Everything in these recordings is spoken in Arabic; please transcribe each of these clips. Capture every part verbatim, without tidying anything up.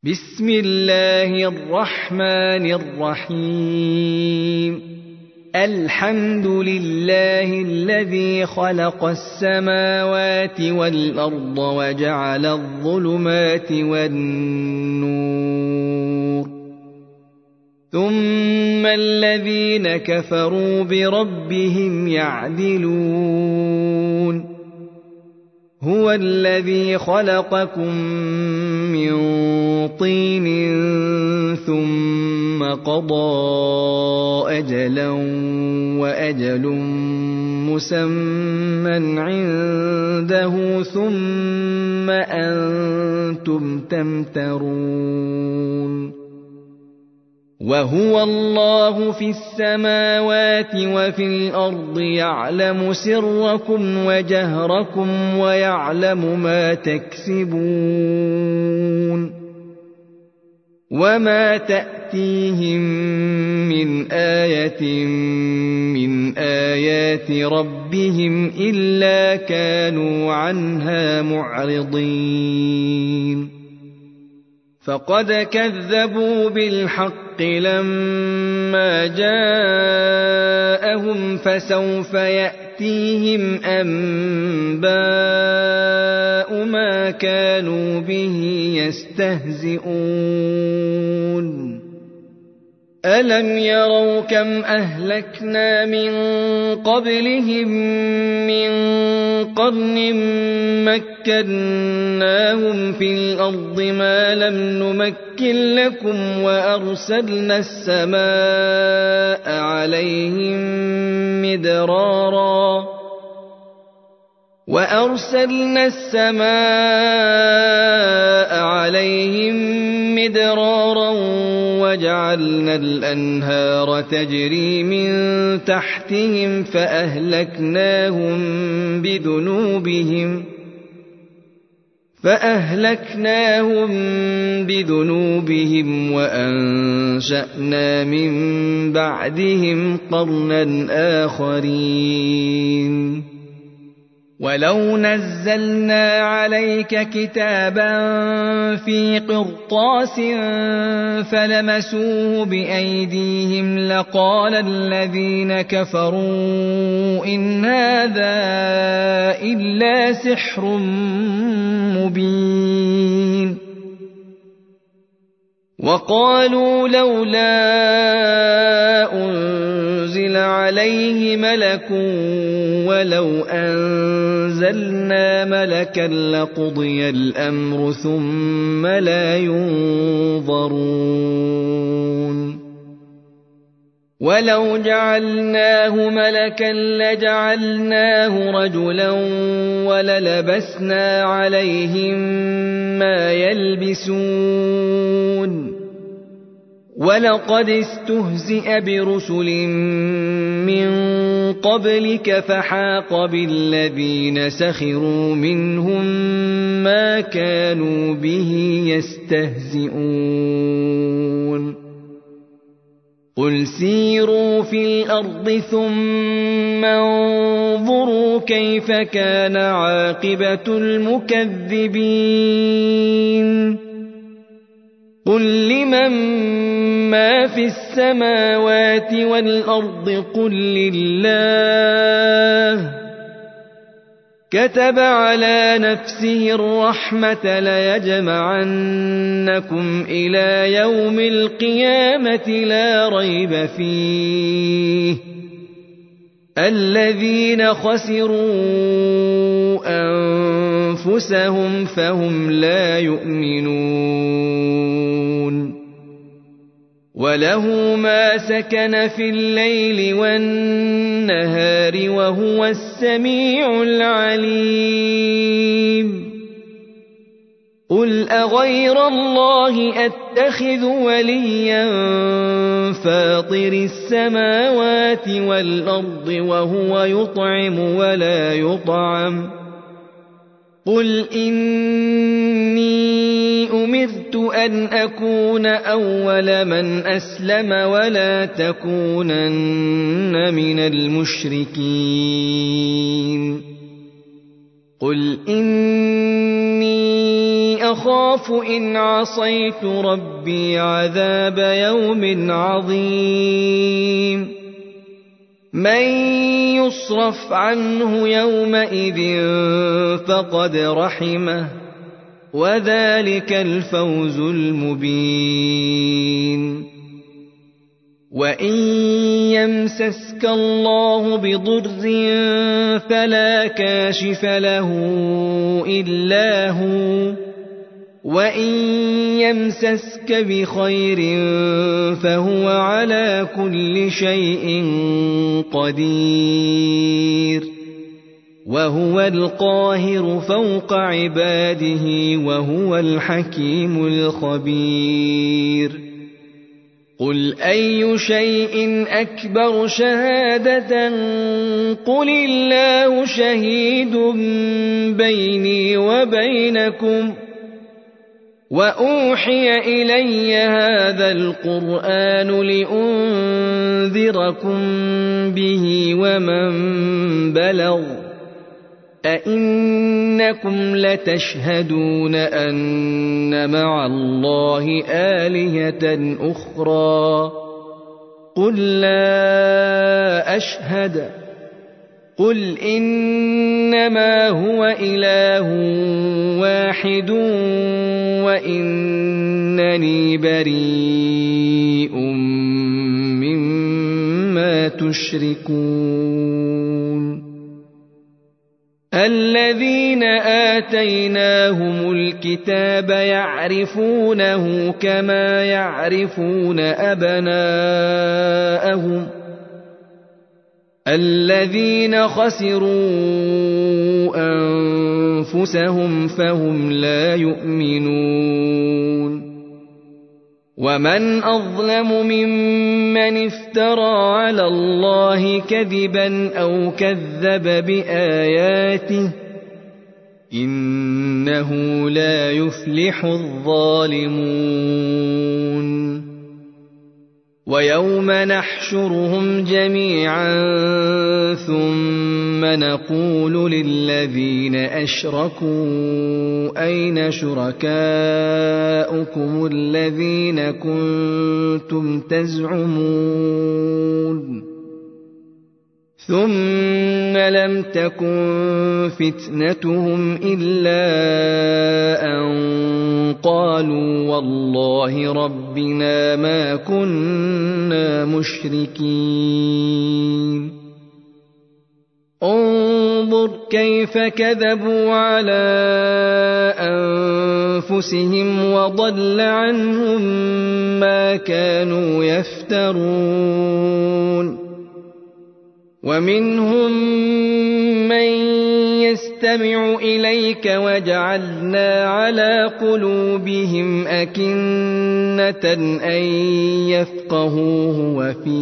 بسم الله الرحمن الرحيم الحمد لله الذي خلق السماوات والأرض وجعل الظلمات والنور ثم الذين كفروا بربهم يعدلون هو الذي خلقكم من طين ثم قضى أجلا وأجل مسمى عنده ثم أنتم تمترون وهو الله في السماوات وفي الأرض يعلم سركم وجهركم ويعلم ما تكسبون وما تأتيهم من آية من آيات ربهم إلا كانوا عنها معرضين فقد كذبوا بالحق لما جاءهم فسوف يأتيهم أنباء ما كانوا به يستهزئون ألم يروا كم أهلكنا من قبلهم من قرن مكناهم في الأرض ما لم نمكن لكم وأرسلنا السماء عليهم مدرارا وأرسلنا السماء عليهم مدرارا وجعلنا الأنهار تجري من تحتهم فأهلكناهم بذنوبهم فأهلكناهم بذنوبهم وأنشأنا من بعدهم قرنا آخرين ولو نزلنا عليك كتابا في قرطاس فلمسوه بأيديهم لقال الذين كفروا إن هذا إلا سحر مبين وقالوا لولا أنزل عليه ملك ولو أنزلنا ملكا لقضي الأمر ثم لا ينظرون ولو جعلناه ملكا لجعلناه رجلا وللبسنا عليهم ما يلبسون ولقد استهزئ برسل من قبلك فحاق بالذين سخروا منهم ما كانوا به يستهزئون قل سيروا في الأرض ثم انظروا كيف كان عاقبة المكذبين قل لمن ما في السماوات والأرض قل لله كتب على نفسه الرحمة ليجمعنكم إلى يوم القيامة لا ريب فيه الذين خسروا أنفسهم فهم لا يؤمنون وله ما سكن في الليل والنهار وهو السميع العليم قل أغير الله أتخذ وليا فاطر السماوات والأرض وهو يطعم ولا يطعم قل إني أمرت أن أكون أول من أسلم ولا تكونن من المشركين قل إني أخاف إن عصيت ربي عذاب يوم عظيم من يصرف عنه يومئذ فقد رحمه وذلك الفوز المبين وإن يمسسك الله بضر فلا كاشف له إلا هو وإن يمسسك بخير فهو على كل شيء قدير وهو القاهر فوق عباده وهو الحكيم الخبير قل أي شيء أكبر شهادة قل الله شهيد بيني وبينكم وأوحي إلي هذا القرآن لأنذركم به ومن بلغ أئنكم لتشهدون أن مع الله آلهة أخرى قل لا أشهد قل إنما هو إله واحد وإنني بريء مما تشركون الذين آتيناهم الكتاب يعرفونه كما يعرفون أبناءهم الذين خسروا أنفسهم فهم لا يؤمنون ومن أظلم ممن افترى على الله كذبا أو كذب بآياته إنه لا يفلح الظالمون ويوم نحشرهم جميعا ثم نقول للذين أشركوا أين شركاؤكم الذين كنتم تزعمون ثم لم تكن فتنتهم إلا أن قالوا والله ربنا ما كنا مشركين انظر كيف كذبوا على أنفسهم وضل عنهم ما كانوا يفترون ومنهم من يستمع إليك وجعلنا على قلوبهم أكنة أن يفقهوه وفي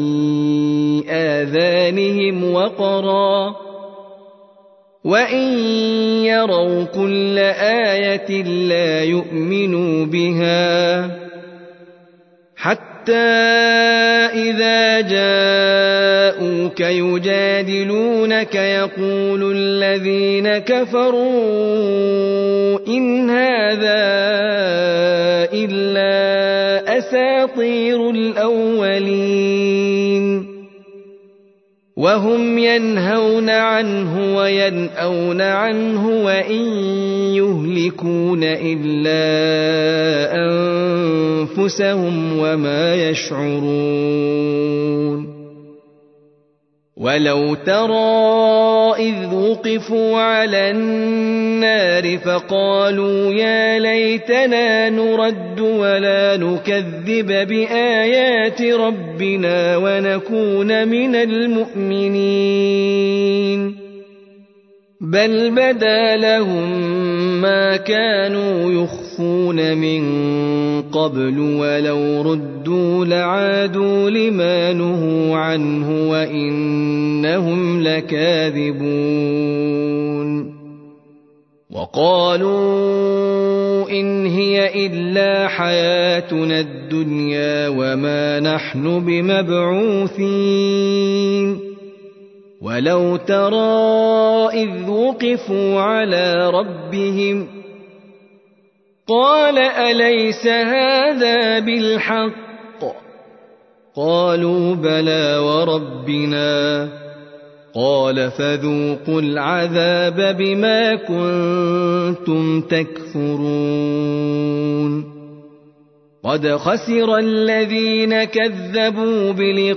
آذانهم وقرا وإن يروا كل آية لا يؤمنوا بها حتى إذا جاءوك يجادلونك يقول الذين كفروا إن هذا إلا أساطير الأولين وهم ينهون عنه وينأون عنه وإن يهلكون إلا أنفسهم وما يشعرون ولو ترى إذ وقفوا على النار فقالوا يا ليتنا نرد ولا نكذب بآيات ربنا ونكون من المؤمنين بل بدا لهم ما كانوا يخفون من قبل ولو ردوا لعادوا لما نهوا عنه وإنهم لكاذبون وقالوا إن هي إلا حياتنا الدنيا وما نحن بمبعوثين ولو ترى إذ وقفوا على ربهم قال أليس هذا بالحق؟ قالوا بلى وربنا. قال فذوقوا العذاب بما كنتم تكفرون. قد خسر الذين كذبوا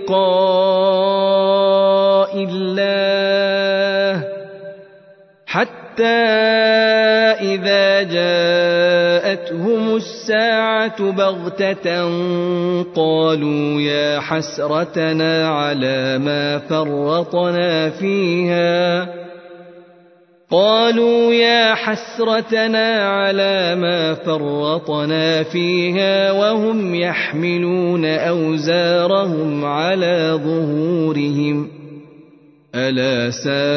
بلقاء الله حتى إذا جاءتهم الساعة بغتة قالوا يا حسرتنا على ما فرطنا فيها قالوا يا حسرتنا على ما فرطنا فيها وهم يحملون أوزارهم على ظهورهم ألا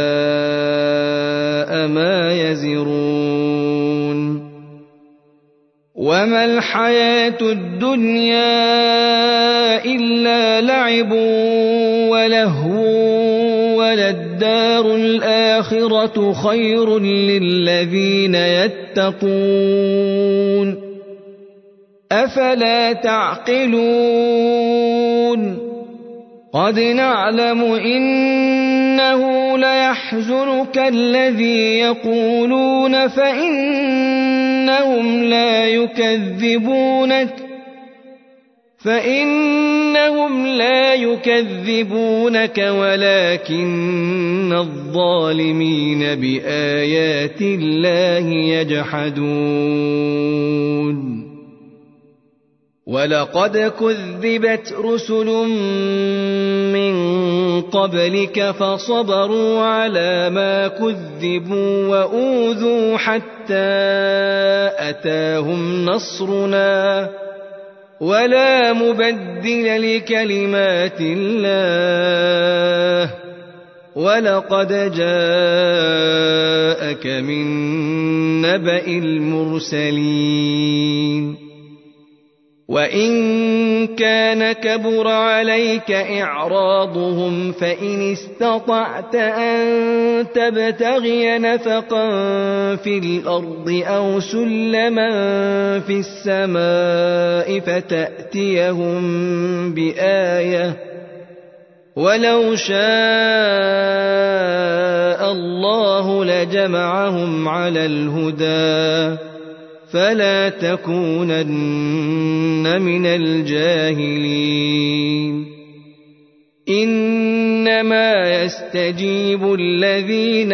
ساء ما يزرون. وما الحياة الدنيا إلا لعب ولهو وللدار الآخرة خير للذين يتقون أفلا تعقلون. قد نعلم إنه ليحزنك الذي يقولون فإنهم لا يكذبونك فإنهم لا يكذبونك ولكن الظالمين بآيات الله يجحدون. ولقد كذبت رسل من قبلك فصبروا على ما كذبوا وأوذوا حتى أتاهم نصرنا ولا مبدل لكلمات الله ولقد جاءك من نبأ المرسلين. وإن كان كبر عليك إعراضهم فإن استطعت أن تبتغي نفقا في الأرض أو سلما في السماء فتأتيهم بآية ولو شاء الله لجمعهم على الهدى فلا تكونن من الجاهلين. إنما يستجيب الذين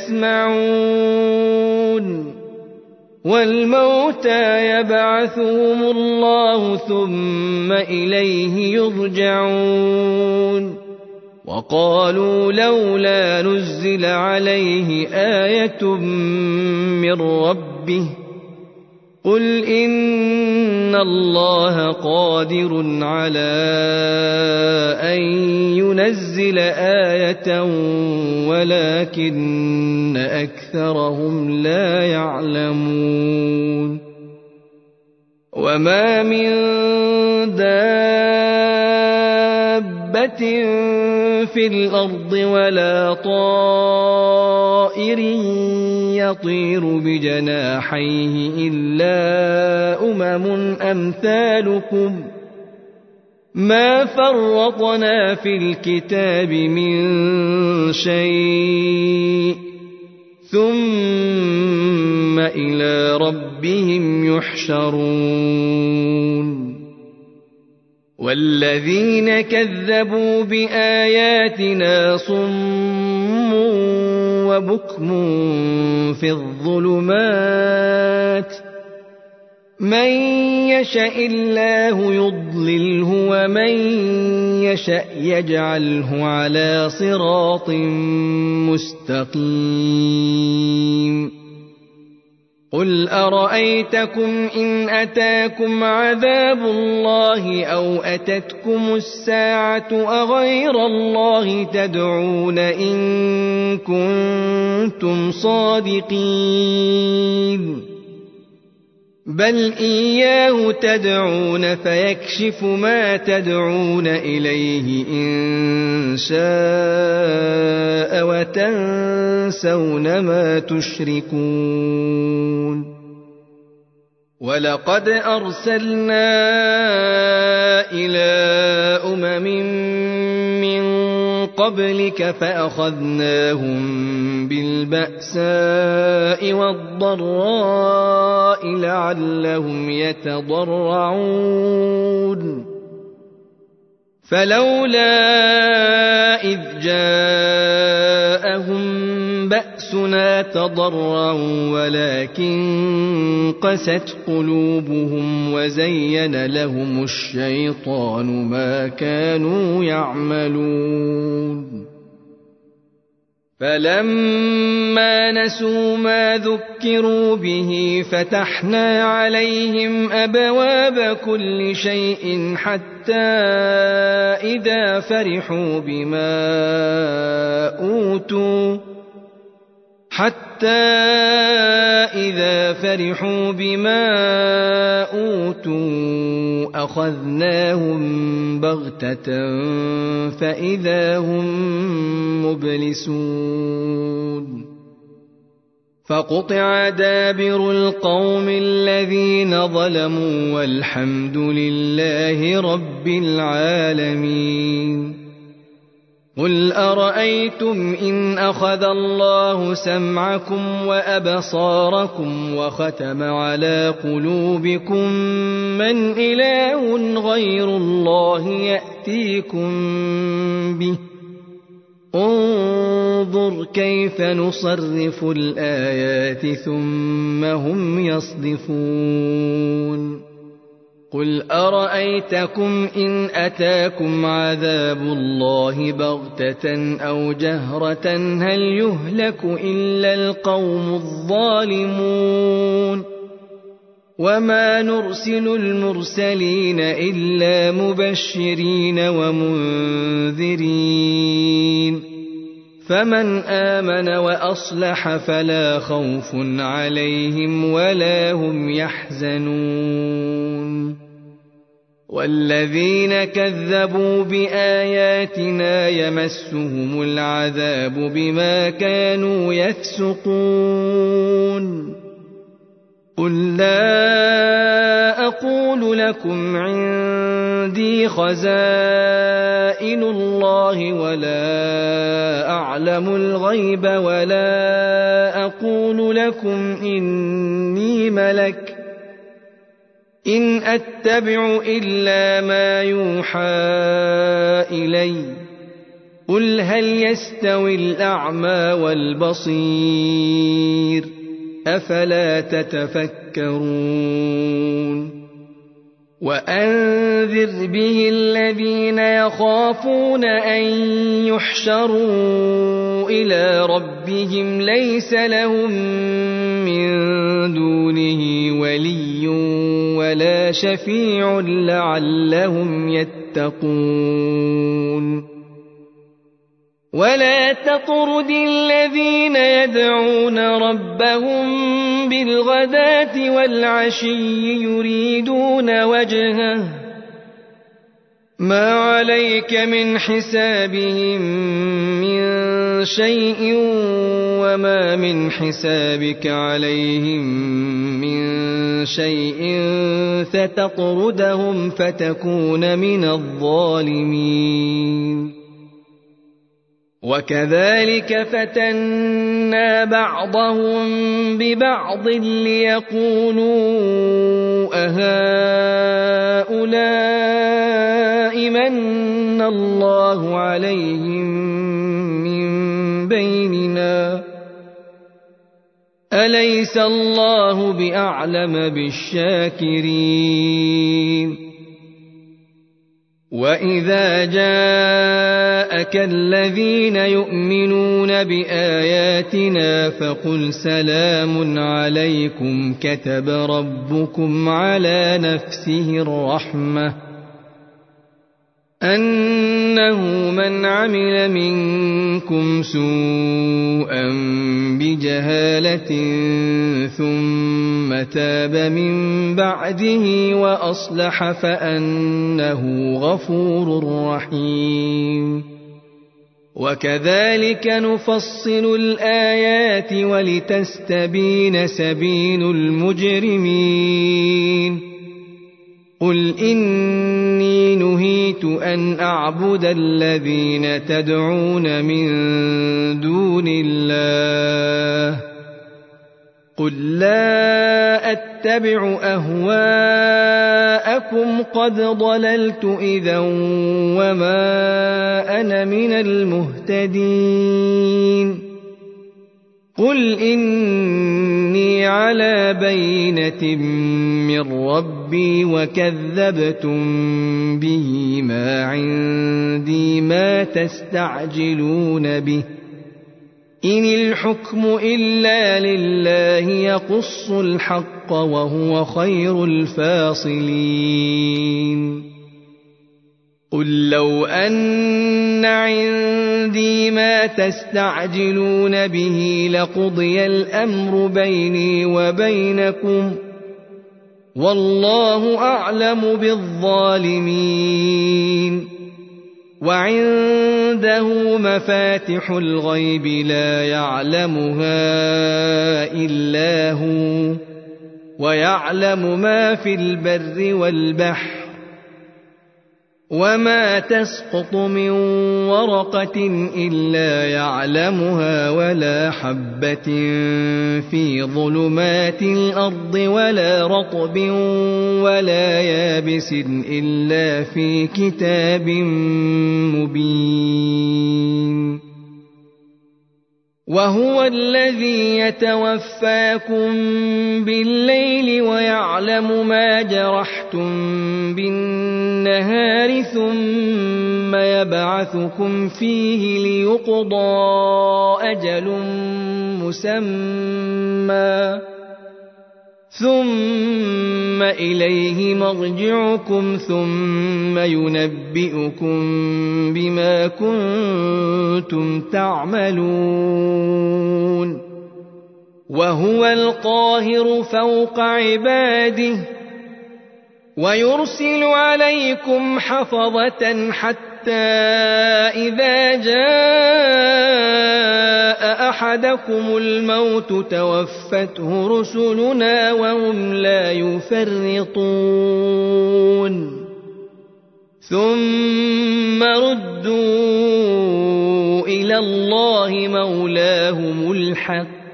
يسمعون والموتى يبعثهم الله ثم إليه يرجعون. وقالوا لولا نزل عليه آية من ربه قل إن الله قادر على أن ينزل آية ولكن أكثرهم لا يعلمون. وما من دابة في الأرض ولا طائر يطير بجناحيه إلا أمم أمثالكم ما فرطنا في الكتاب من شيء ثم إلى ربهم يحشرون. والذين كذبوا بآياتنا صم وبكم في الظلمات من يشاء الله يضلله ومن يشاء يجعله على صراط مستقيم. قل أرأيتكم إن أتاكم عذاب الله أو أتتكم الساعة أغير الله تدعون إن كنتم صادقين بل إياه تدعون فيكشف ما تدعون إليه إن شاء وتنسون ما تشركون. ولقد أرسلنا إلى أمم من قبلك فأخذناهم بالبأساء والضراء لعلهم يتضرعون فلولا إذ جاءهم بأسنا تضرعوا ولكن قست قلوبهم وزين لهم الشيطان ما كانوا يعملون فلما نسوا ما ذكروا به فتحنا عليهم أبواب كل شيء حتى إذا فرحوا بما أوتوا حتى إذا فرحوا بما أوتوا أخذناهم بغتة فإذا هم مبلسون فقطع دابر القوم الذين ظلموا والحمد لله رب العالمين قل أرأيتم إن أخذ الله سمعكم وأبصاركم وختم على قلوبكم من إله غير الله يأتيكم به انظر كيف نصرف الآيات ثم هم يصدفون قل أرأيتكم إن أتاكم عذاب الله بغتة أو جهرة هل يهلك إلا القوم الظالمون وما نرسل المرسلين إلا مبشرين ومنذرين فمن آمن وأصلح فلا خوف عليهم ولا هم يحزنون والذين كذبوا بآياتنا يمسهم العذاب بما كانوا يفسقون قل لا أقول لكم عندي خزائن الله ولا أعلم الغيب ولا أقول لكم إني ملك إن أتبع إلا ما يوحى إلي قل هل يستوي الأعمى والبصير أفلا تتفكرون وأنذر به الذين يخافون أن يحشروا إلى ربهم ليس لهم من دونه ولي ولا شفيع لعلهم يتقون ولا تطرد الذين يدعون ربهم بالغداة والعشي يريدون وجهه ما عليك من حسابهم من شيء وما من حسابك عليهم من شيء فتطردهم فتكون من الظالمين وكذلك فتنا بعضهم ببعض ليقولوا أهؤلاء من الله عليهم من بيننا أليس الله بأعلم بالشاكرين وإذا جاءك الذين يؤمنون بآياتنا فقل سلام عليكم كتب ربكم على نفسه الرحمة أنه من عمل منكم سوءا بجهالة ثم تاب من بعده وأصلح فأنه غفور رحيم وكذلك نفصل الآيات ولتستبين سبيل المجرمين قل إني نهيت أن أعبد الذين تدعون من دون الله قل لا أتبع أهواءكم قد ضللت إذا وما أنا من المهتدين قل إني على بينة من ربي وكذبتم به ما عندي ما تستعجلون به إن الحكم إلا لله يقص الحق وهو خير الفاصلين قل لو أن عندي ما تستعجلون به لقضي الأمر بيني وبينكم والله أعلم بالظالمين وعنده مفاتح الغيب لا يعلمها إلا هو ويعلم ما في البر والبحر وما تسقط من ورقة إلا يعلمها ولا حبة في ظلمات الأرض ولا رطب ولا يابس إلا في كتاب مبين وهو الذي يتوفاكم بالليل ويعلم ما جرحتم بالنهار ثم يبعثكم فيه ليقضى أجل مسمى ثم إليه مرجعكم ثم ينبئكم بما كنتم تعملون وهو القاهر فوق عباده ويرسل عليكم حفظة حتى إذا جاء أحدكم الموت توفته رسلنا وهم لا يفرطون ثم ردوا إلى الله مولاهم الحق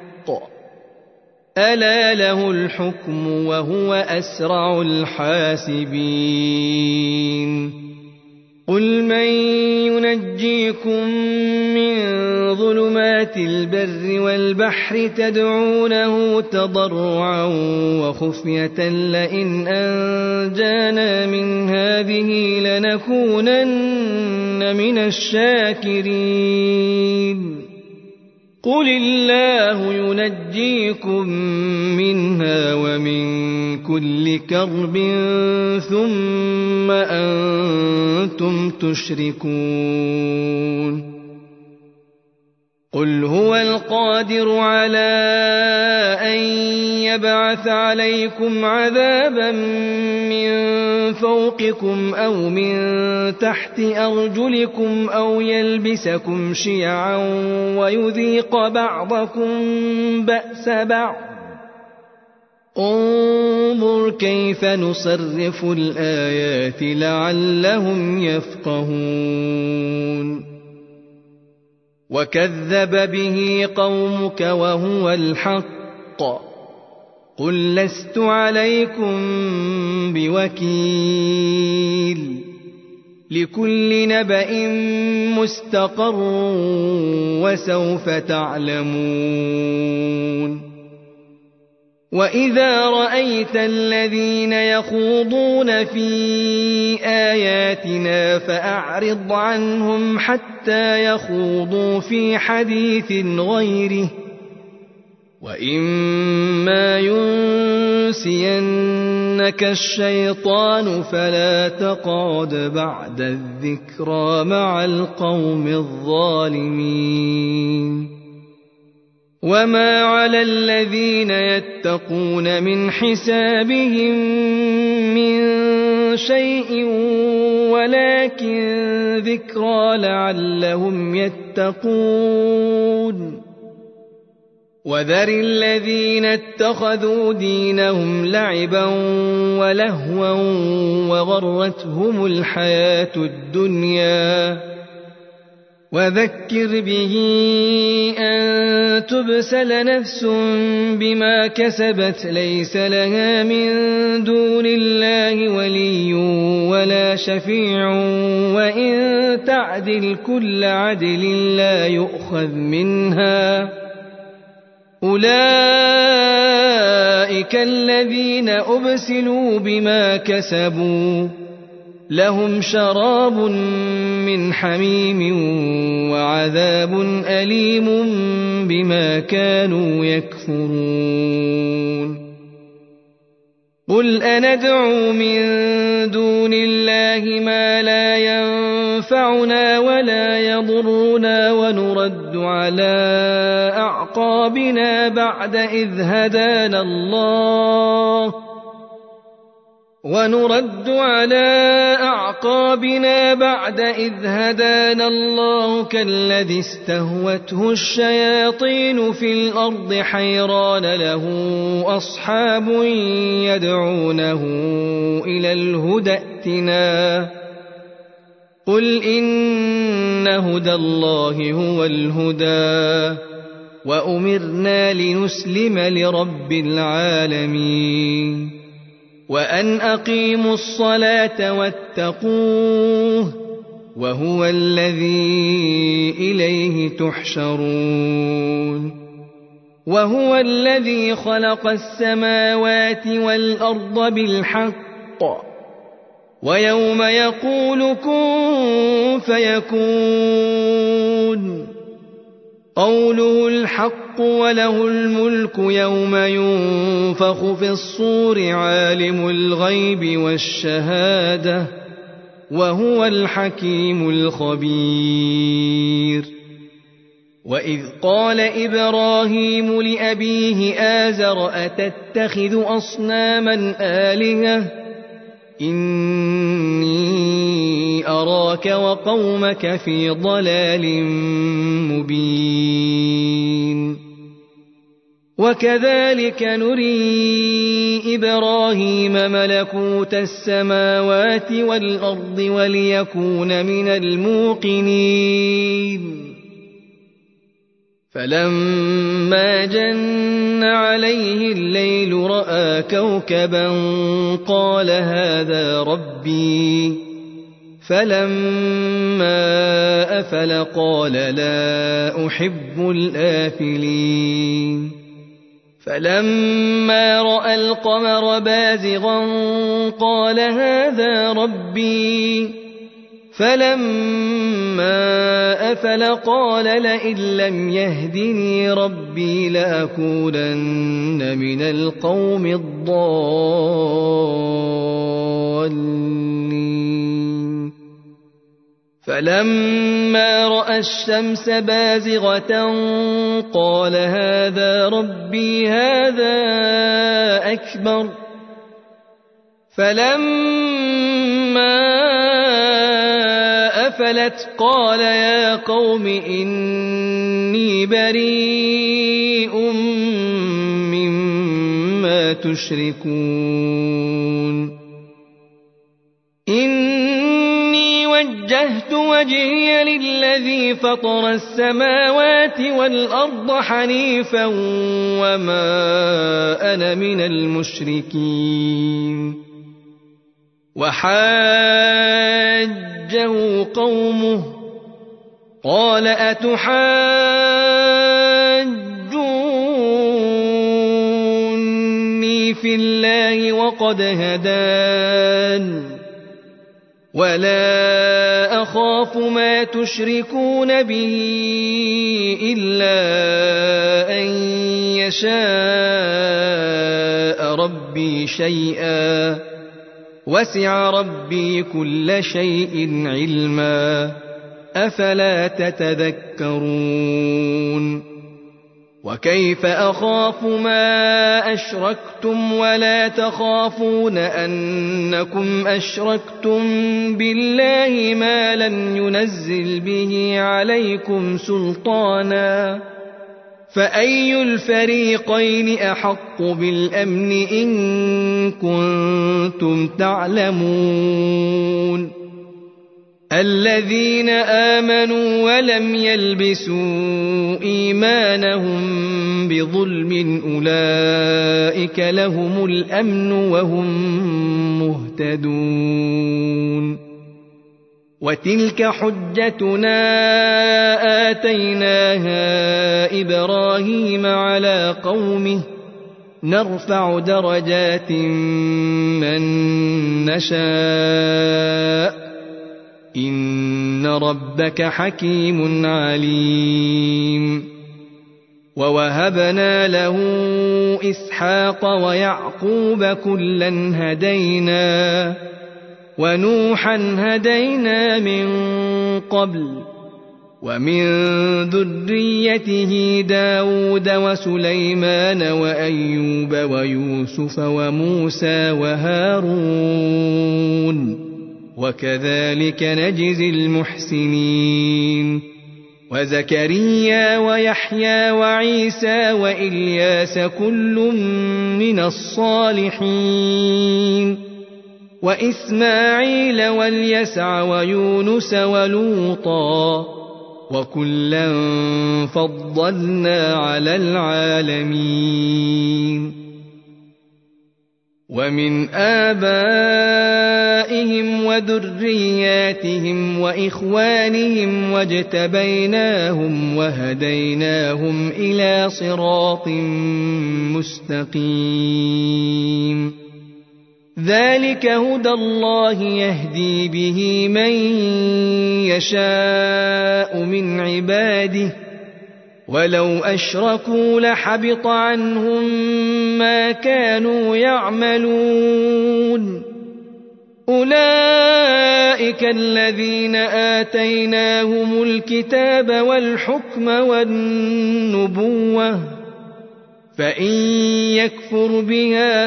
ألا له الحكم وهو أسرع الحاسبين قل من ينجيكم من ظلمات البر والبحر تدعونه تضرعا وخفية لئن أنجانا من هذه لنكونن من الشاكرين قل الله ينجيكم منها ومن كل كرب ثم أنتم تشركون قل هو القادر على أن يبعث عليكم عذابا من فوقكم أو من تحت أرجلكم أو يلبسكم شيعا ويذيق بعضكم بأس بعض انظر كيف نصرف الآيات لعلهم يفقهون وكذب به قومك وهو الحق قل لست عليكم بوكيل لكل نبأ مستقر وسوف تعلمون وإذا رأيت الذين يخوضون في آياتنا فأعرض عنهم حتى يخوضوا في حديث غيره وإما ينسينك الشيطان فلا تقعد بعد الذكرى مع القوم الظالمين وما على الذين يتقون من حسابهم من شيء ولكن ذكرى لعلهم يتقون وذر الذين اتخذوا دينهم لعبا ولهوا وغرتهم الحياة الدنيا وذكر به أن تبسل نفس بما كسبت ليس لها من دون الله ولي ولا شفيع وإن تعدل كل عدل لا يؤخذ منها أولئك الذين أبسلوا بما كسبوا لهم شراب من حميم وعذاب أليم بما كانوا يكفرون قل أندعو من دون الله ما لا ينفعنا ولا يضرنا ونرد على أعقابنا بعد إذ هدانا الله ونرد على أعقابنا بعد إذ هدانا الله كالذي استهوته الشياطين في الأرض حيران له أصحاب يدعونه إلى الهدى ائتنا قل إن هدى الله هو الهدى وأمرنا لنسلم لرب العالمين وأن أقيموا الصلاة واتقوه وهو الذي إليه تحشرون وهو الذي خلق السماوات والأرض بالحق ويوم يقول كن فيكون قوله الحق وله الملك يوم ينفخ في الصور عالم الغيب والشهادة وهو الحكيم الخبير وإذ قال إبراهيم لأبيه آزر أتتخذ أصناما آلهة إني أراك وقومك في ضلال مبين وكذلك نري إبراهيم ملكوت السماوات والأرض وليكون من الموقنين فلما جن عليه الليل رأى كوكبا قال هذا ربي فلما أفل قال لا أحب الآفلين فلما رأى القمر بازغا قال هذا ربي فلما أفل قال لئن لم يهدني ربي لأكونن من القوم الضالين فلما رأى الشمس بازغة قال هذا ربي هذا أكبر فلما أفلت قال يا قوم إني بريء مما تشركون إني وجهت وجهي للذي فطر السماوات والأرض حنيفا وما أنا من المشركين وحاجه قومه قال أتحاجوني في الله وقد هدان ولا أخاف ما تشركون به إلا أن يشاء ربي شيئا وسع ربي كل شيء علما أفلا تتذكرون وكيف أخاف ما أشركتم ولا تخافون أنكم أشركتم بالله ما لم ينزل به عليكم سلطانا فأي الفريقين أحق بالأمن إن كنتم تعلمون الذين آمنوا ولم يلبسوا إيمانهم بظلم أولئك لهم الأمن وهم مهتدون وتلك حجتنا آتيناها إبراهيم على قومه نرفع درجات من نشاء إن ربك حكيم عليم ووهبنا له إسحاق ويعقوب كلا هدينا ونوحا هدينا من قبل ومن ذريته داود وسليمان وأيوب ويوسف وموسى وهارون وكذلك نجزي المحسنين وزكريا ويحيى وعيسى وإلياس كل من الصالحين وإسماعيل واليسع ويونس ولوطا وكلا فضلنا على العالمين ومن آبائهم وذرياتهم وإخوانهم واجتبيناهم وهديناهم إلى صراط مستقيم ذلك هدى الله يهدي به من يشاء من عباده ولو أشركوا لحبط عنهم ما كانوا يعملون أولئك الذين آتيناهم الكتاب والحكم والنبوة فإن يكفر بها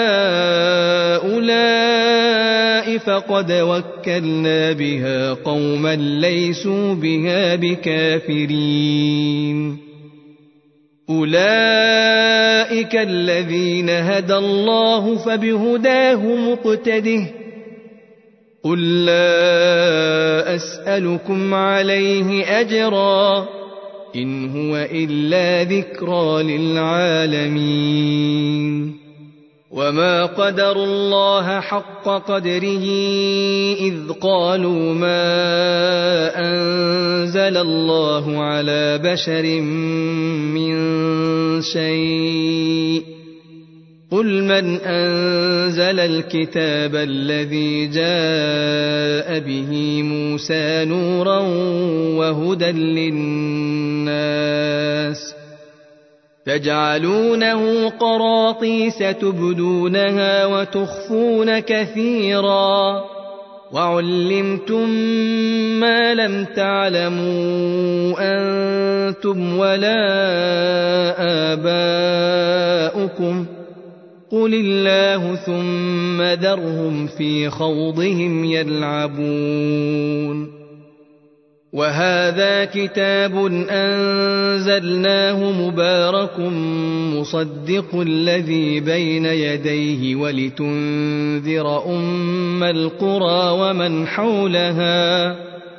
هؤلاء فقد وكلنا بها قوما ليسوا بها بكافرين أولئك الذين هدى الله فبهداه مقتده قل لا أسألكم عليه أجرا إن هو إلا ذكرى للعالمين وما قدروا الله حق قدره إذ قالوا ما أنزل الله على بشر من شيء قل من أنزل الكتاب الذي جاء به موسى نورا وهدى للناس تجعلونه قراطيس تبدونها وتخفون كثيرا وعلمتم ما لم تعلموا أنتم ولا آباؤكم قل الله ثم ذرهم في خوضهم يلعبون وهذا كتاب أنزلناه مبارك مصدق الذي بين يديه ولتنذر أم القرى ومن حولها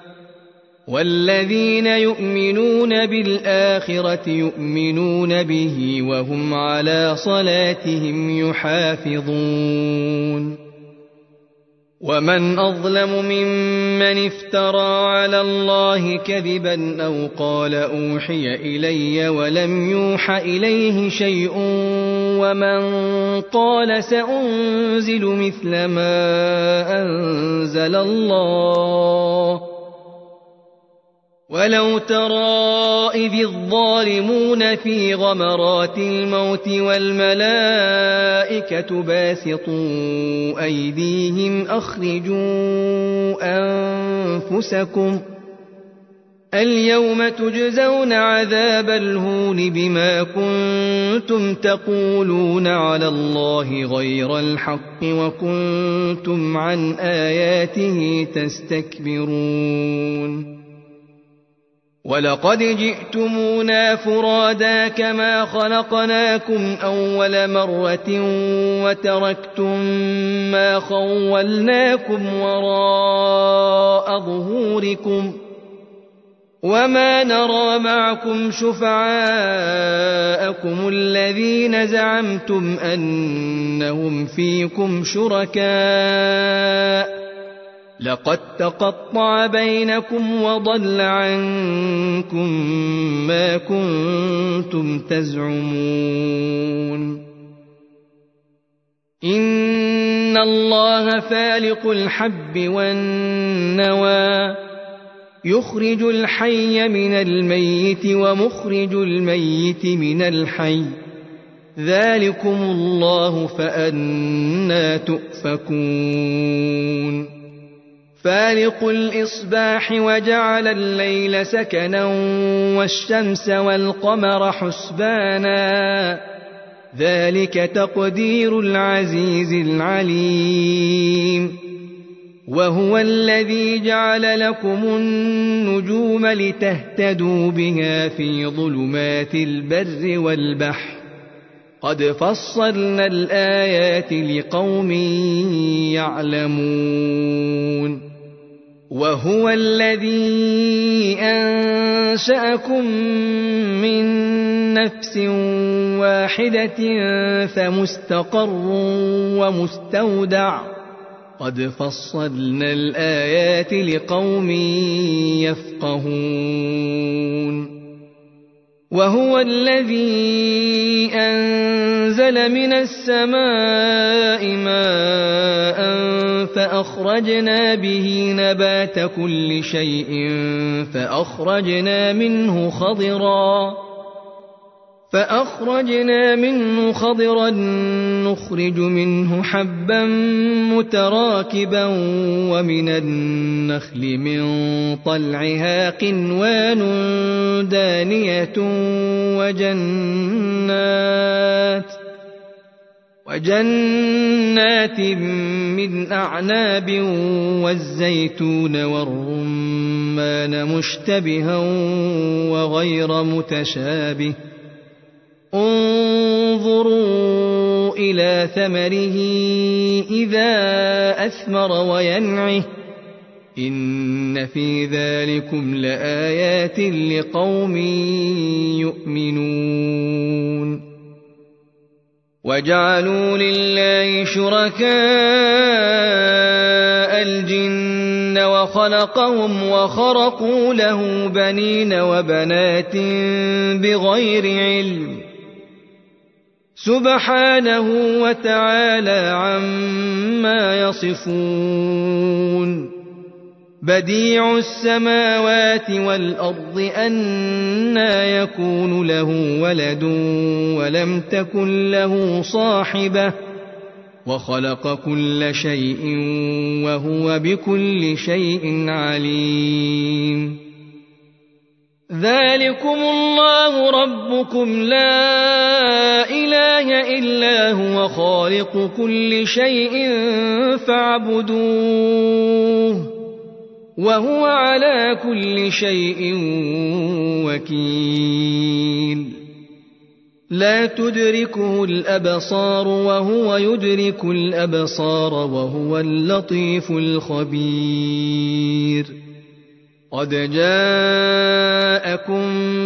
والذين يؤمنون بالآخرة يؤمنون به وهم على صلاتهم يحافظون ومن أظلم ممن افترى على الله كذبا أو قال أوحي إلي ولم يوح إليه شيء ومن قال سأنزل مثل ما أنزل الله ولو ترى إذ الظالمون في غمرات الموت والملائكة باسطوا أيديهم أخرجوا أنفسكم اليوم تجزون عذاب الهون بما كنتم تقولون على الله غير الحق وكنتم عن آياته تستكبرون ولقد جئتمونا فرادا كما خلقناكم أول مرة وتركتم ما خولناكم وراء ظهوركم وما نرى معكم شفعاءكم الذين زعمتم أنهم فيكم شركاء لقد تقطع بينكم وضل عنكم ما كنتم تزعمون إن الله فالق الحب والنوى يخرج الحي من الميت ومخرج الميت من الحي ذلكم الله فأنى تؤفكون فالق الإصباح وجعل الليل سكنا والشمس والقمر حسبانا ذلك تقدير العزيز العليم وهو الذي جعل لكم النجوم لتهتدوا بها في ظلمات البر والبحر قد فصلنا الآيات لقوم يعلمون وهو الذي أنشأكم من نفس واحدة فمستقر ومستودع قد فصلنا الآيات لقوم يفقهون وهو الذي أنزل من السماء ماء فأخرجنا به نبات كل شيء فأخرجنا منه خضرا فأخرجنا منه خضرا نخرج منه حبا متراكبا ومن النخل من طلعها قنوان دانية وجنات وجنات من أعناب والزيتون والرمان مشتبها وغير متشابه انظروا إلى ثمره إذا أثمر وينعه إن في ذلكم لآيات لقوم يؤمنون وجعلوا لله شركاء الجن وخلقهم وخرقوا له بنين وبنات بغير علم سبحانه وتعالى عما يصفون بديع السماوات والأرض أنى يكون له ولد ولم تكن له صاحبة وخلق كل شيء وهو بكل شيء عليم ذلكم الله ربكم لا إله إلا هو خالق كل شيء فاعبدوه وهو على كل شيء وكيل لا تدركه الأبصار وهو يدرك الأبصار وهو اللطيف الخبير قد جاءكم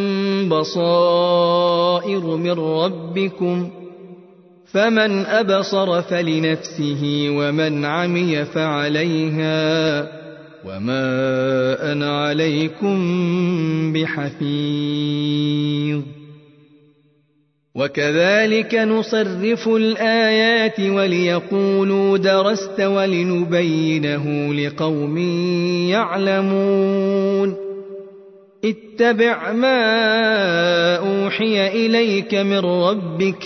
بصائر من ربكم فمن أبصر فلنفسه ومن عمي فعليها وما أنا عليكم بحفيظ وكذلك نصرف الآيات وليقولوا درست ولنبينه لقوم يعلمون اتبع ما أوحي إليك من ربك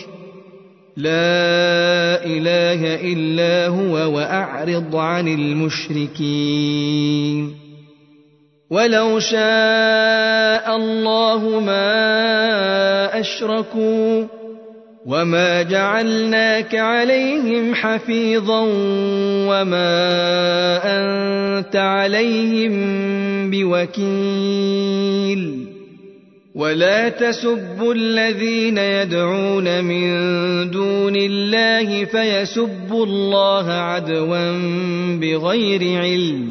لا إله إلا هو وأعرض عن المشركين ولو شاء الله ما أشركوا وما جعلناك عليهم حفيظا وما أنت عليهم بوكيل ولا تسبوا الذين يدعون من دون الله فيسبوا الله عدوا بغير علم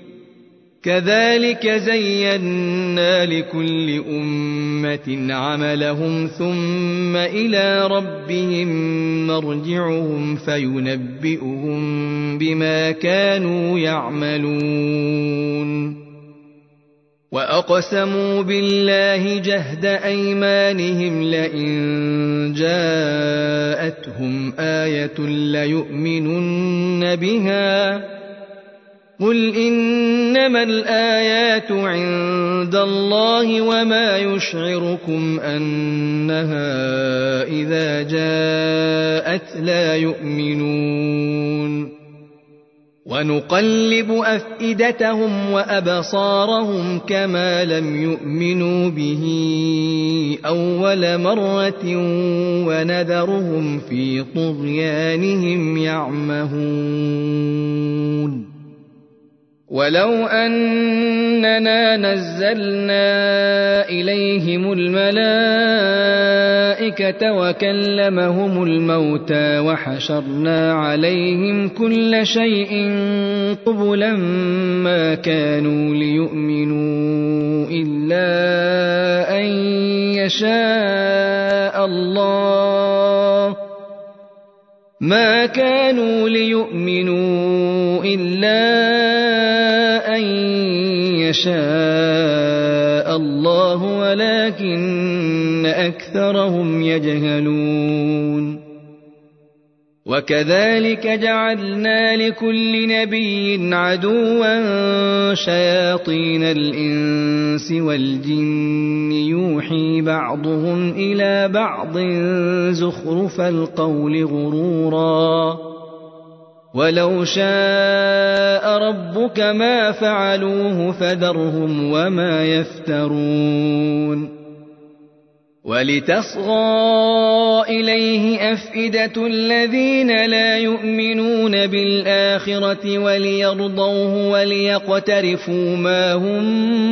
كذلك زينا لكل أمة عملهم ثم إلى ربهم مرجعهم فينبئهم بما كانوا يعملون وأقسموا بالله جهد أيمانهم لئن جاءتهم آية ليؤمنن بها قل إنما الآيات عند الله وما يشعركم أنها إذا جاءت لا يؤمنون ونقلب أفئدتهم وأبصارهم كما لم يؤمنوا به أول مرة ونذرهم في طغيانهم يعمهون ولو أننا نزلنا إليهم الملائكة وكلمهم الموتى وحشرنا عليهم كل شيء قبلا ما كانوا ليؤمنوا إلا أن يشاء الله ما كانوا ليؤمنوا إلا أن يشاء الله ولكن أكثرهم يجهلون وكذلك جعلنا لكل نبي عدوا شياطين الإنس والجن يوحي بعضهم إلى بعض زخرف القول غرورا ولو شاء ربك ما فعلوه فذرهم وما يفترون ولتصغى إليه أفئدة الذين لا يؤمنون بالآخرة وليرضوه وليقترفوا ما هم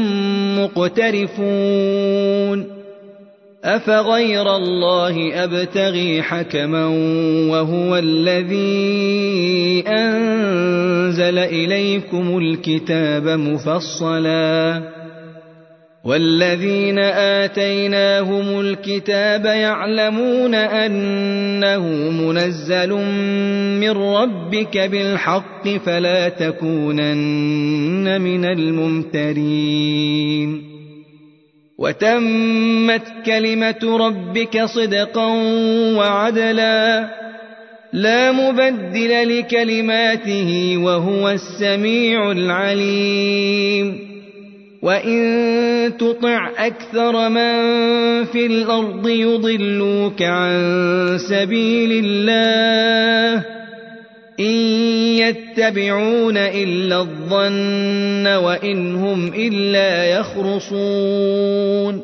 مقترفون أفغير الله أبتغي حكما وهو الذي أنزل إليكم الكتاب مفصلا والذين آتيناهم الكتاب يعلمون أنه منزل من ربك بالحق فلا تكونن من الممترين وتمت كلمة ربك صدقا وعدلا لا مبدل لكلماته وهو السميع العليم وإن تطع أكثر من في الأرض يضلوك عن سبيل الله إن يتبعون إلا الظن وإن هم إلا يخرصون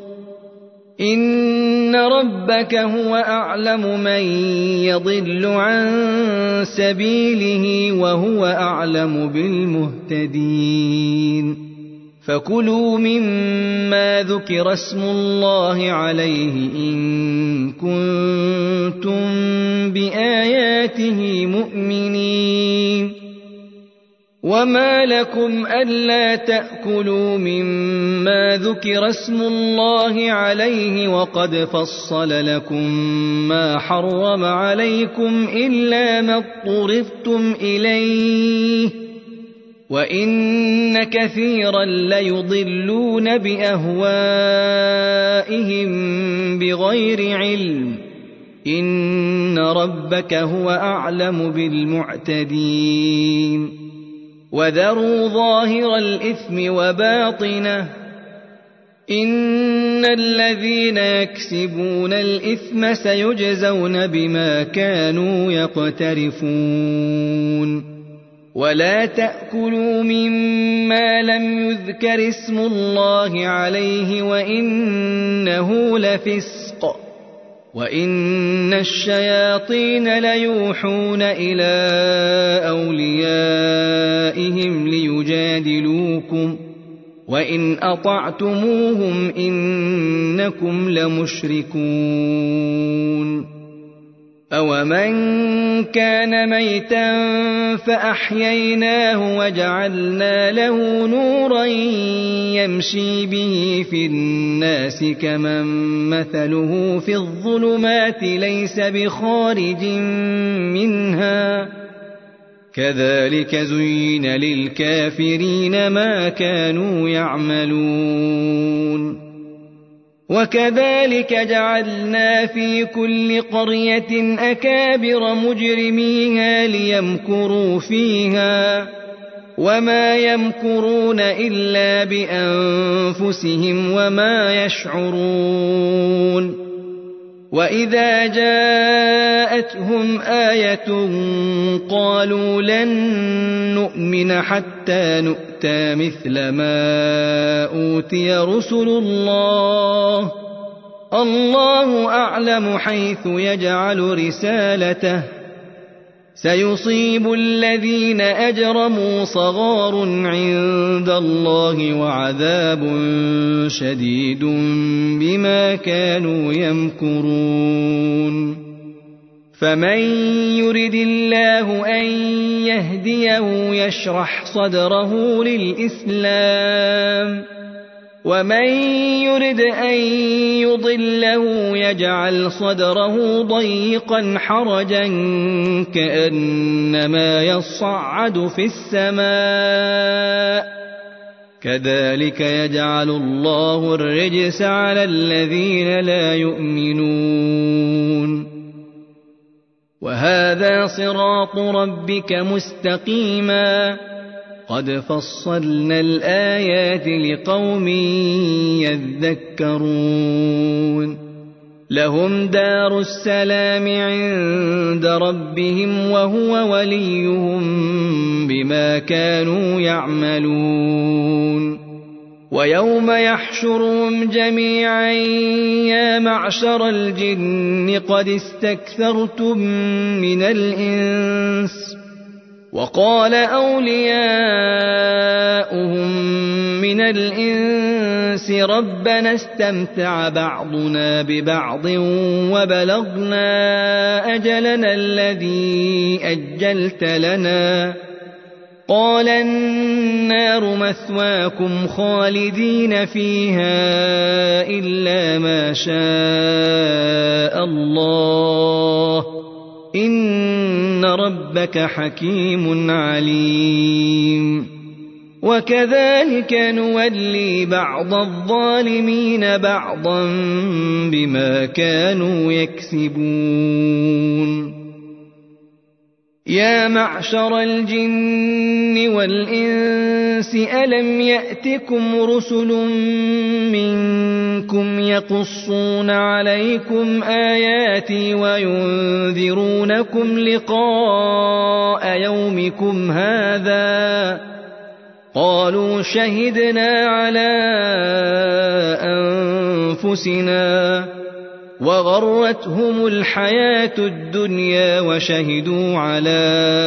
إن ربك هو أعلم من يضل عن سبيله وهو أعلم بالمهتدين فكلوا مما ذكر اسم الله عليه إن كنتم بآياته مؤمنين وما لكم ألا تأكلوا مما ذكر اسم الله عليه وقد فصل لكم ما حرم عليكم إلا ما اضطررتم إليه وإن كثيرا ليضلون بأهوائهم بغير علم إن ربك هو أعلم بالمعتدين وذروا ظاهر الإثم وباطنه إن الذين يكسبون الإثم سيجزون بما كانوا يقترفون ولا تأكلوا مما لم يذكر اسم الله عليه وإنه لفسق وإن الشياطين ليوحون إلى أوليائهم ليجادلوكم وإن أطعتموهم إنكم لمشركون أومن كان ميتا فأحييناه وجعلنا له نورا يمشي به في الناس كمن مثله في الظلمات ليس بخارج منها كذلك زين للكافرين ما كانوا يعملون وكذلك جعلنا في كل قرية أكابر مجرميها ليمكروا فيها وما يمكرون إلا بأنفسهم وما يشعرون وإذا جاءتهم آية قالوا لن نؤمن حتى نؤتى مثل ما أوتي رسل الله الله أعلم حيث يجعل رسالته سيصيب الذين أجرموا صغار عند الله وعذاب شديد بما كانوا يمكرون فمن يرد الله أن يهديه يشرح صدره للإسلام ومن يرد أن يضله يجعل صدره ضيقا حرجا كأنما يصعد في السماء كذلك يجعل الله الرجس على الذين لا يؤمنون وهذا صراط ربك مستقيما قد فصلنا الآيات لقوم يذكرون لهم دار السلام عند ربهم وهو وليهم بما كانوا يعملون ويوم يحشرهم جميعا يا معشر الجن قد استكثرتم من الإنس وقال أولياؤهم من الإنس ربنا استمتع بعضنا ببعض وبلغنا أجلنا الذي أجلت لنا قال النار مثواكم خالدين فيها إلا ما شاء الله إن ربك حكيم عليم وكذلك نولي بعض الظالمين بعضا بما كانوا يكسبون يا معشر الجن والإنس ألم يأتكم رسل منكم يقصون عليكم آياتي وينذرونكم لقاء يومكم هذا قالوا شهدنا على أنفسنا وغرتهم الحياة الدنيا وشهدوا على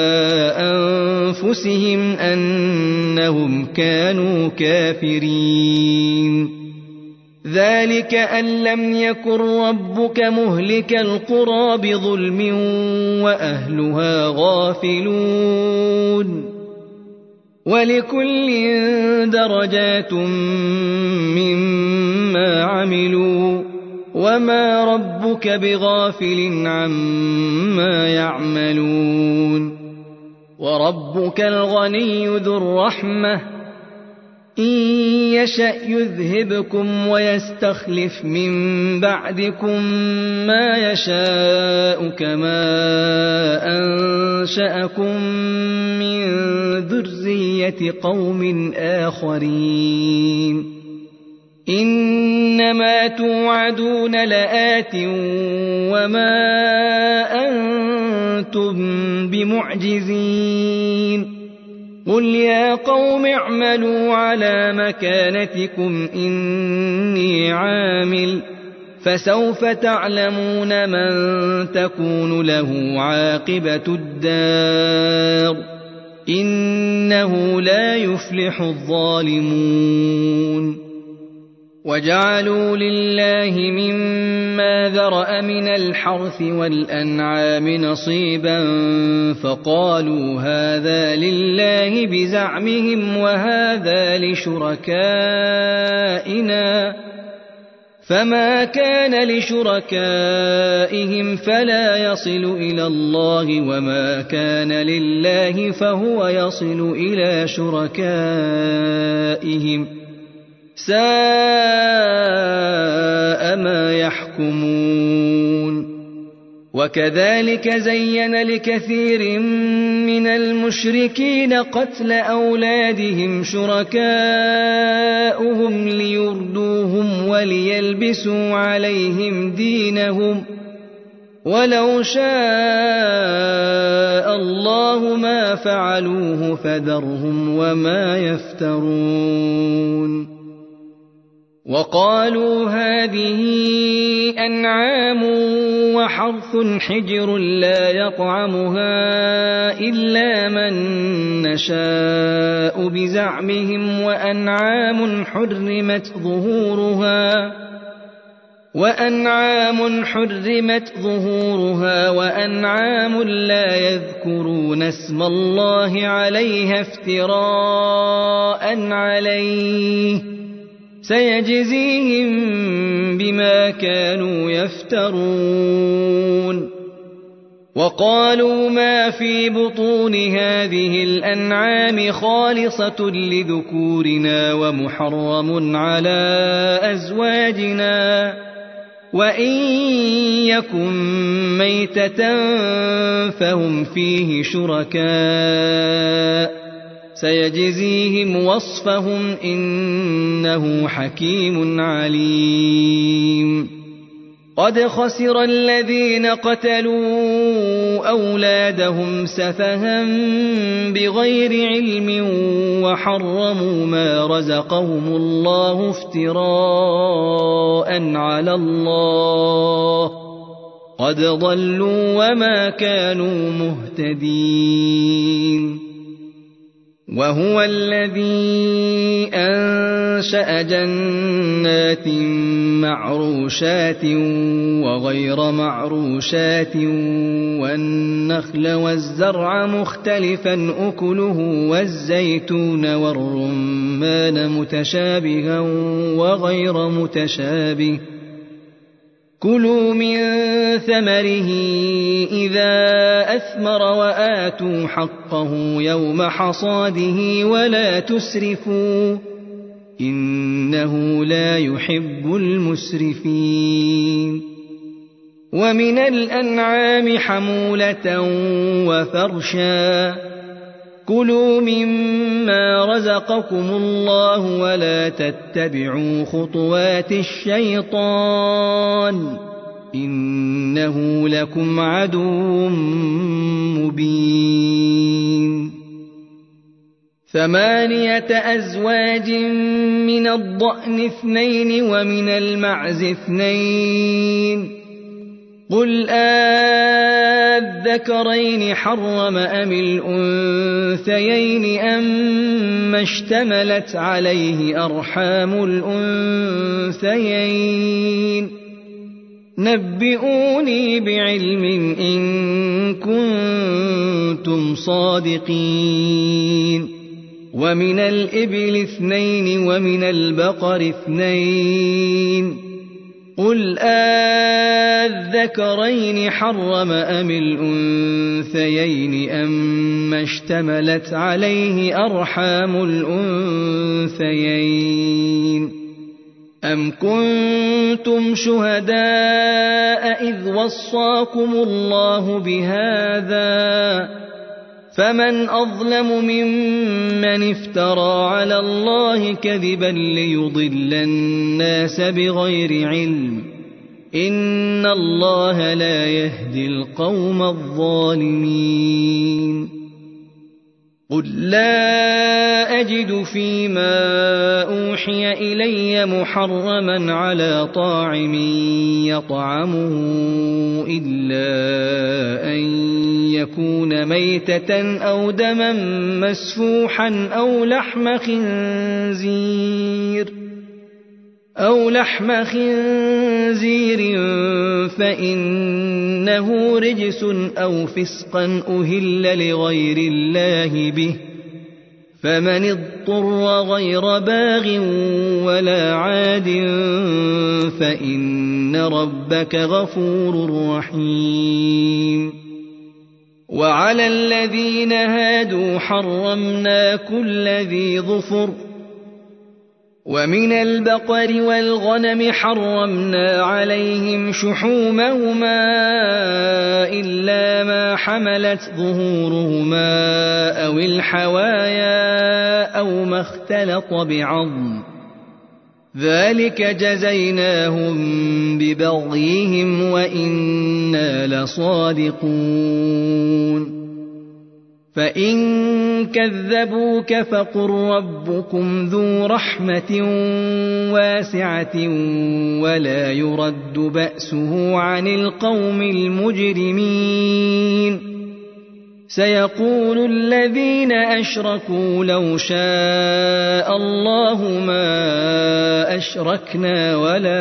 أنفسهم أنهم كانوا كافرين ذلك أن لم يكن ربك مهلك القرى بظلم وأهلها غافلون ولكل درجات مما عملوا وما ربك بغافل عما يعملون وربك الغني ذو الرحمة إن يشأ يذهبكم ويستخلف من بعدكم ما يشاء كما أنشأكم من ذرية قوم آخرين إنما توعدون لآت وما أنتم بمعجزين قل يا قوم اعملوا على مكانتكم إني عامل فسوف تعلمون من تكون له عاقبة الدار إنه لا يفلح الظالمون وجعلوا لله مما ذرأ من الحرث والأنعام نصيبا فقالوا هذا لله بزعمهم وهذا لشركائنا فما كان لشركائهم فلا يصل إلى الله وما كان لله فهو يصل إلى شركائهم ساء ما يحكمون وكذلك زين لكثير من المشركين قتل أولادهم شركاؤهم ليردوهم وليلبسوا عليهم دينهم ولو شاء الله ما فعلوه فذرهم وما يفترون وقالوا هذه أنعام وحرث حجر لا يطعمها إلا من نشاء بزعمهم وأنعام حرمت ظهورها وأنعام حرمت ظهورها وأنعام لا يذكرون اسم الله عليها افتراء عليه سيجزيهم بما كانوا يفترون وقالوا ما في بطون هذه الأنعام خالصة لذكورنا ومحرم على أزواجنا وإن يكن ميتة فهم فيه شركاء سيجزيهم وصفهم إنه حكيم عليم قد خسر الذين قتلوا أولادهم سفها بغير علم وحرموا ما رزقهم الله افتراء على الله قد ضلوا وما كانوا مهتدين وهو الذي أنشأ جنات معروشات وغير معروشات والنخل والزرع مختلفا أكله والزيتون والرمان متشابها وغير متشابه كلوا من ثمره إذا أثمر وآتوا حقه يوم حصاده ولا تسرفوا إنه لا يحب المسرفين ومن الأنعام حمولة وفرشا كلوا مما رزقكم الله ولا تتبعوا خطوات الشيطان إنه لكم عدو مبين ثمانية أزواج من الضأن اثنين ومن المعز اثنين قل آذكرين حرم أم الأنثيين أما اشتملت عليه أرحام الأنثيين نبئوني بعلم إن كنتم صادقين ومن الإبل اثنين ومن البقر اثنين قل آذكرين حرم أم الأنثيين أما اشتملت عليه أرحام الأنثيين أم كنتم شهداء إذ وصاكم الله بهذا فمن أظلم ممن افترى على الله كذبا ليضل الناس بغير علم إن الله لا يهدي القوم الظالمين قل لا أجد فيما أوحي إلي محرما على طاعم يطعمه إلا أن يكون ميتة أو دما مسفوحا أو لحم خنزير أو لحم خنزير فإنه رجس أو فسقا أهل لغير الله به فمن اضطر غير باغ ولا عاد فإن ربك غفور رحيم وعلى الذين هادوا حرمنا كل ذي ظفر ومن البقر والغنم حرمنا عليهم شحومهما إلا ما حملت ظهورهما أو الحوايا أو ما اختلط بعظم ذلك جزيناهم ببغيهم وإنا لصادقون فإن كذبوك فقل ربكم ذو رحمة واسعة ولا يرد بأسه عن القوم المجرمين سيقول الذين أشركوا لو شاء الله ما أشركنا ولا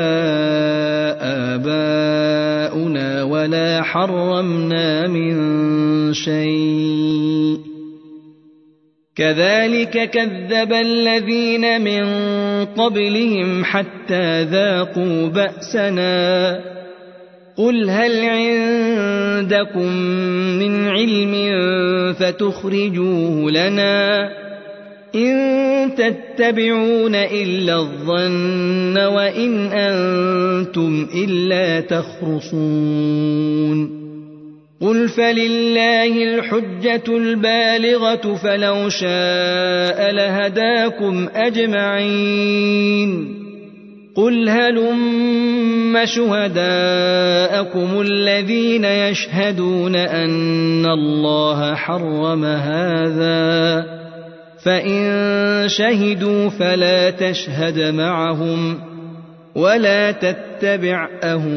آباؤنا ولا حرمنا من شيء كذلك كذب الذين من قبلهم حتى ذاقوا بأسنا قل هل عندكم من علم فتخرجوه لنا إن تتبعون إلا الظن وإن أنتم إلا تخرصون قل فلله الحجة البالغة فلو شاء لهداكم أجمعين قل هلم شهداءكم الذين يشهدون أن الله حرم هذا فإن شهدوا فلا تشهد معهم ولا تتبع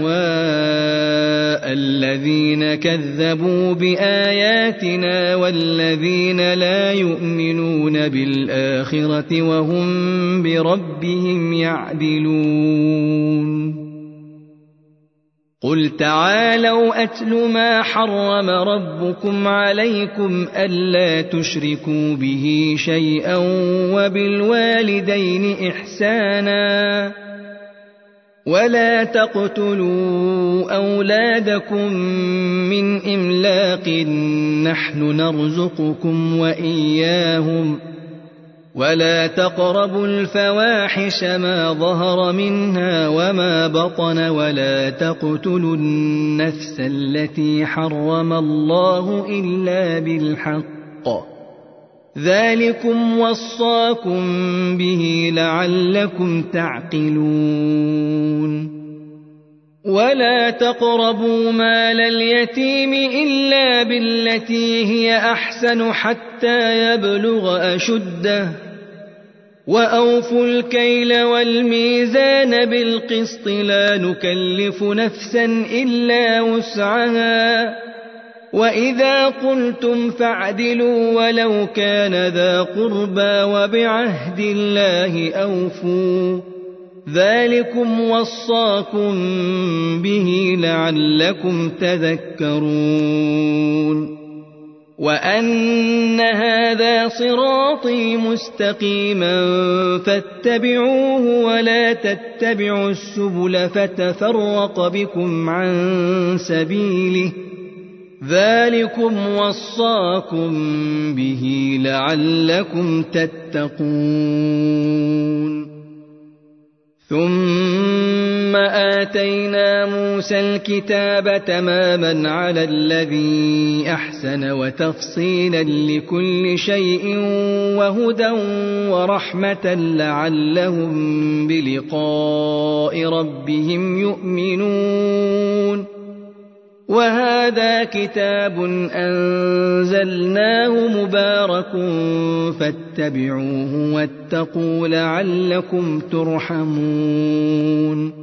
أهواء الذين كذبوا بآياتنا والذين لا يؤمنون بالآخرة وهم بربهم يعدلون قل تعالوا أتل ما حرم ربكم عليكم ألا تشركوا به شيئا وبالوالدين إحسانا ولا تقتلوا أولادكم من إملاق نحن نرزقكم وإياهم ولا تقربوا الفواحش ما ظهر منها وما بطن ولا تقتلوا النفس التي حرم الله إلا بالحق ذلكم وصاكم به لعلكم تعقلون ولا تقربوا مال اليتيم إلا بالتي هي أحسن حتى يبلغ أشده وأوفوا الكيل والميزان بالقسط لا نكلف نفسا إلا وسعها وإذا قلتم فاعدلوا ولو كان ذا قربى وبعهد الله أوفوا ذلكم وصاكم به لعلكم تذكرون وأن هذا صراطي مستقيما فاتبعوه ولا تتبعوا السبل فتفرق بكم عن سبيله ذلكم وصاكم به لعلكم تتقون ثم آتينا موسى الكتاب تماما على الذي أحسن وتفصيلا لكل شيء وهدى ورحمة لعلهم بلقاء ربهم يؤمنون وهذا كتاب أنزلناه مبارك فاتبعوه واتقوا لعلكم ترحمون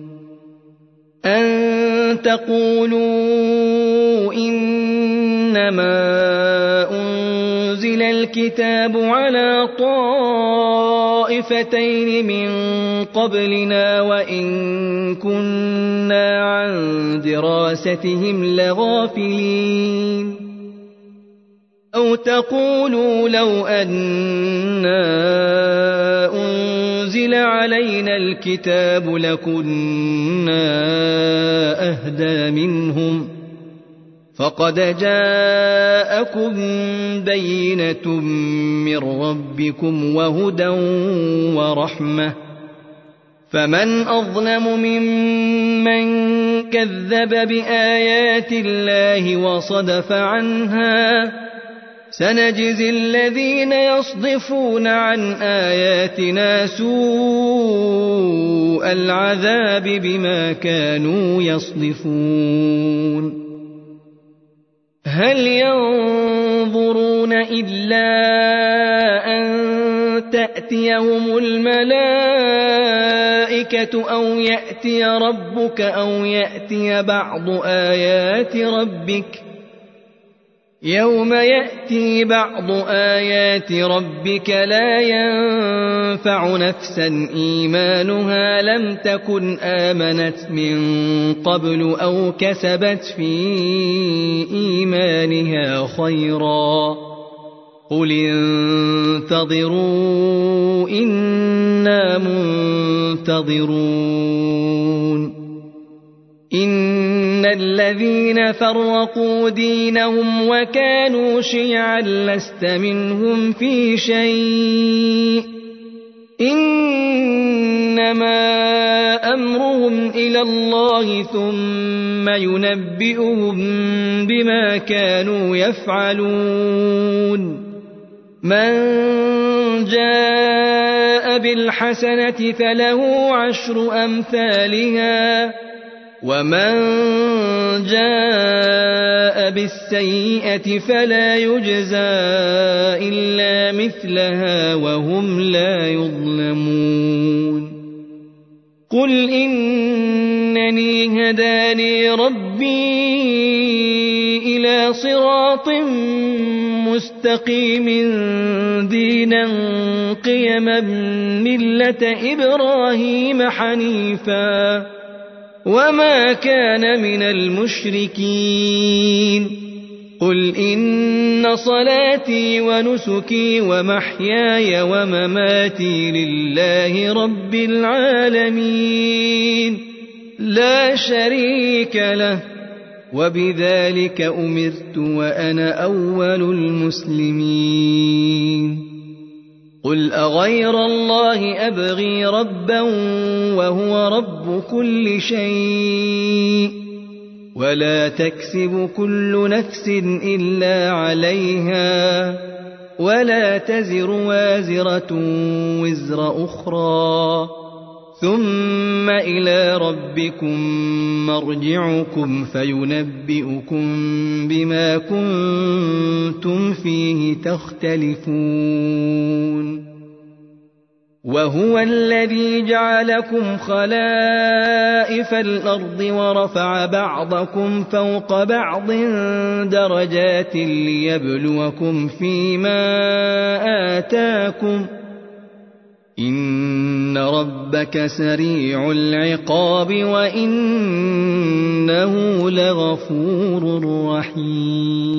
أن تقولوا إنما أنزل الكتاب على طائفتين من قبلنا وإن كنا عن دراستهم لغافلين أو تقولوا لو أنا أنزل علينا الكتاب لكنا أهدى منهم فقد جاءكم بينة من ربكم وهدى ورحمة فمن أظلم ممن كذب بآيات الله وصدف عنها سنجزي الذين يصدفون عن آياتنا سوء العذاب بما كانوا يصدفون هل ينظرون إلا أن تأتيهم الملائكة أو يأتي ربك أو يأتي بعض آيات ربك يوم يأتي بعض آيات ربك لا ينفع نفسا إيمانها لم تكن آمنت من قبل أو كسبت في إيمانها خيرا قل انتظروا إنا منتظرون إن الذين فرقوا دينهم وكانوا شيعا لست منهم في شيء إنما أمرهم إلى الله ثم ينبئهم بما كانوا يفعلون من جاء بالحسنة فله عشر أمثالها ومن جاء بالسيئة فلا يجزى إلا مثلها وهم لا يظلمون قل إنني هداني ربي إلى صراط مستقيم دينا قيما ملة إبراهيم حنيفا وما كان من المشركين قل إن صلاتي ونسكي ومحياي ومماتي لله رب العالمين لا شريك له وبذلك أمرت وأنا أول المسلمين قل أغير الله أبغي ربا وهو رب كل شيء ولا تكسب كل نفس إلا عليها ولا تزر وازرة وزر أخرى ثم إلى ربكم مرجعكم فينبئكم بما كنتم فيه تختلفون وهو الذي جعلكم خلائف الأرض ورفع بعضكم فوق بعض درجات ليبلوكم فيما آتاكم إن ربك سريع العقاب وإنه لغفور رحيم